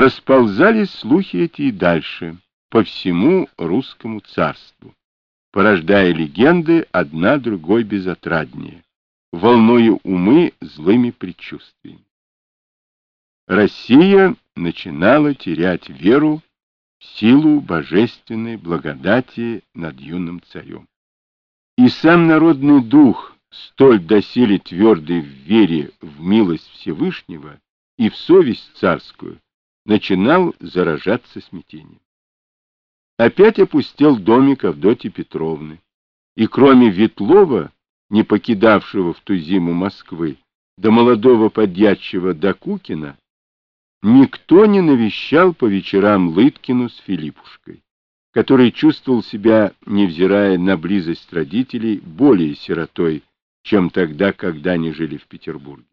расползались слухи эти и дальше, по всему русскому царству, порождая легенды одна другой безотраднее, волнуя умы злыми предчувствиями. Россия начинала терять веру в силу божественной благодати над юным царем. И сам народный дух, столь доселе твердый в вере в милость Всевышнего и в совесть царскую, начинал заражаться смятением. Опять опустел домик Авдотьи Петровны, и кроме Ветлова, не покидавшего в ту зиму Москвы, до молодого подьячего Докукина, никто не навещал по вечерам Лыткину с Филиппушкой, который чувствовал себя, невзирая на близость родителей, более сиротой, чем тогда, когда они жили в Петербурге.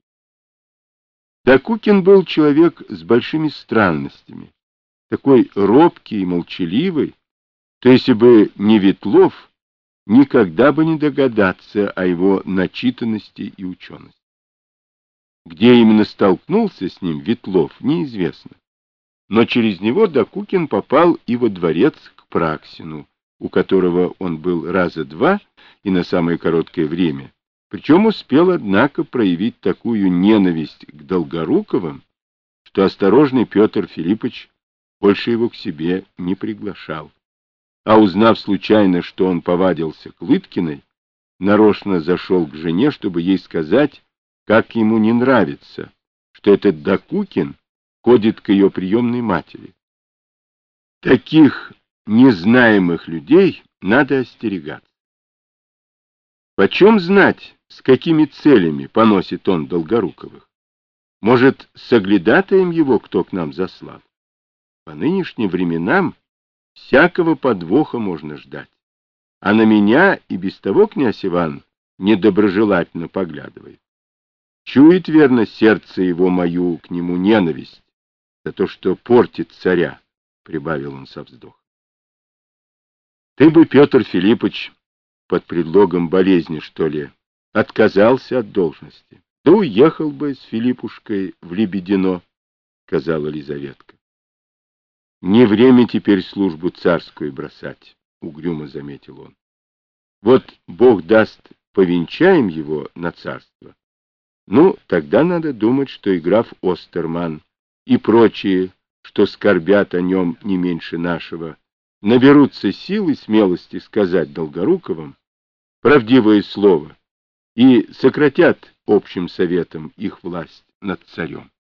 Докукин был человек с большими странностями, такой робкий и молчаливый, то если бы не Ветлов, никогда бы не догадаться о его начитанности и учености. Где именно столкнулся с ним Ветлов, неизвестно. Но через него Докукин попал и во дворец к Праксину, у которого он был раза два и на самое короткое время, причем успел, однако, проявить такую ненависть к Долгоруковым, что осторожный Петр Филиппович больше его к себе не приглашал. А узнав случайно, что он повадился к Лыткиной, нарочно зашел к жене, чтобы ей сказать, как ему не нравится, что этот Докукин ходит к ее приемной матери. Таких незнаемых людей надо остерегаться. Почем знать, с какими целями поносит он Долгоруковых? Может, соглядатаем его кто к нам заслал? По нынешним временам всякого подвоха можно ждать. А на меня и без того князь Иван недоброжелательно поглядывает. Чует верно сердце его мою к нему ненависть за то, что портит царя, — прибавил он со вздохом. Ты бы, Петр Филиппович, под предлогом болезни, что ли, отказался от должности, да уехал бы с Филиппушкой в Лебедино, — сказала Лизаветка. Не время теперь службу царскую бросать, — угрюмо заметил он. Вот Бог даст, повенчаем его на царство. Ну, тогда надо думать, что и граф Остерман, и прочие, что скорбят о нем не меньше нашего, наберутся сил и смелости сказать Долгоруковым правдивое слово и сократят общим советом их власть над царем.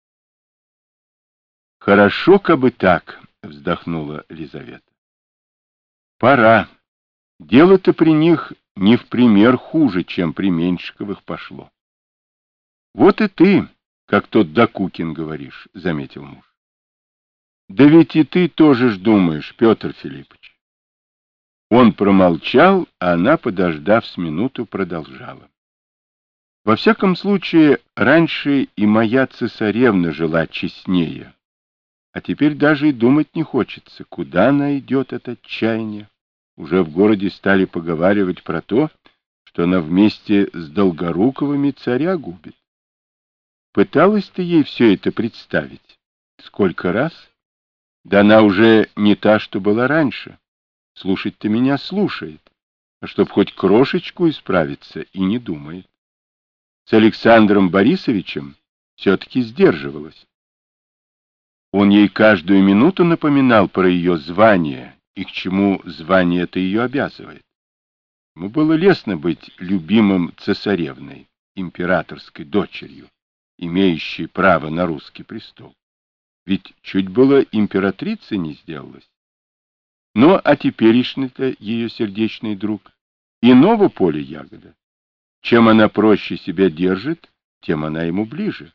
Хорошо, кабы так, — вздохнула Лизавета. Пора. Дело-то при них не в пример хуже, чем при Меньшиковых пошло. Вот и ты, как тот Докукин, говоришь, — заметил муж. Да ведь и ты тоже ж думаешь, Петр Филиппович. Он промолчал, а она, подождав с минуту, продолжала. Во всяком случае, раньше и моя цесаревна жила честнее, а теперь даже и думать не хочется, куда она идет от отчаяния. Уже в городе стали поговаривать про то, что она вместе с Долгоруковыми царя губит. Пыталась ты ей все это представить? Сколько раз? Да она уже не та, что была раньше. Слушать-то меня слушает, а чтоб хоть крошечку исправиться и не думает. С Александром Борисовичем все-таки сдерживалась. Он ей каждую минуту напоминал про ее звание и к чему звание это ее обязывает. Ему было лестно быть любимым цесаревной, императорской дочерью, имеющей право на русский престол. Ведь чуть было императрицей не сделалась. Но а теперешний-то ее сердечный друг иного поля ягода. Чем она проще себя держит, тем она ему ближе.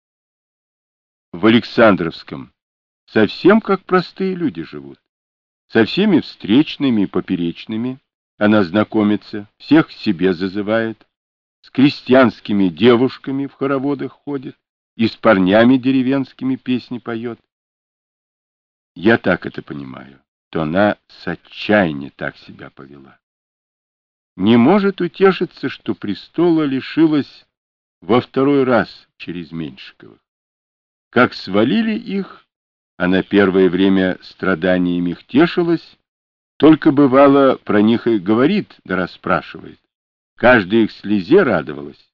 В Александровском совсем как простые люди живут. Со всеми встречными и поперечными она знакомится, всех к себе зазывает, с крестьянскими девушками в хороводах ходит и с парнями деревенскими песни поет. Я так это понимаю, то она с отчаяния так себя повела. Не может утешиться, что престола лишилась во второй раз через Меньшиковых. Как свалили их, Она первое время страданиями их тешилась, только бывало про них и говорит да расспрашивает. Каждой их слезе радовалась.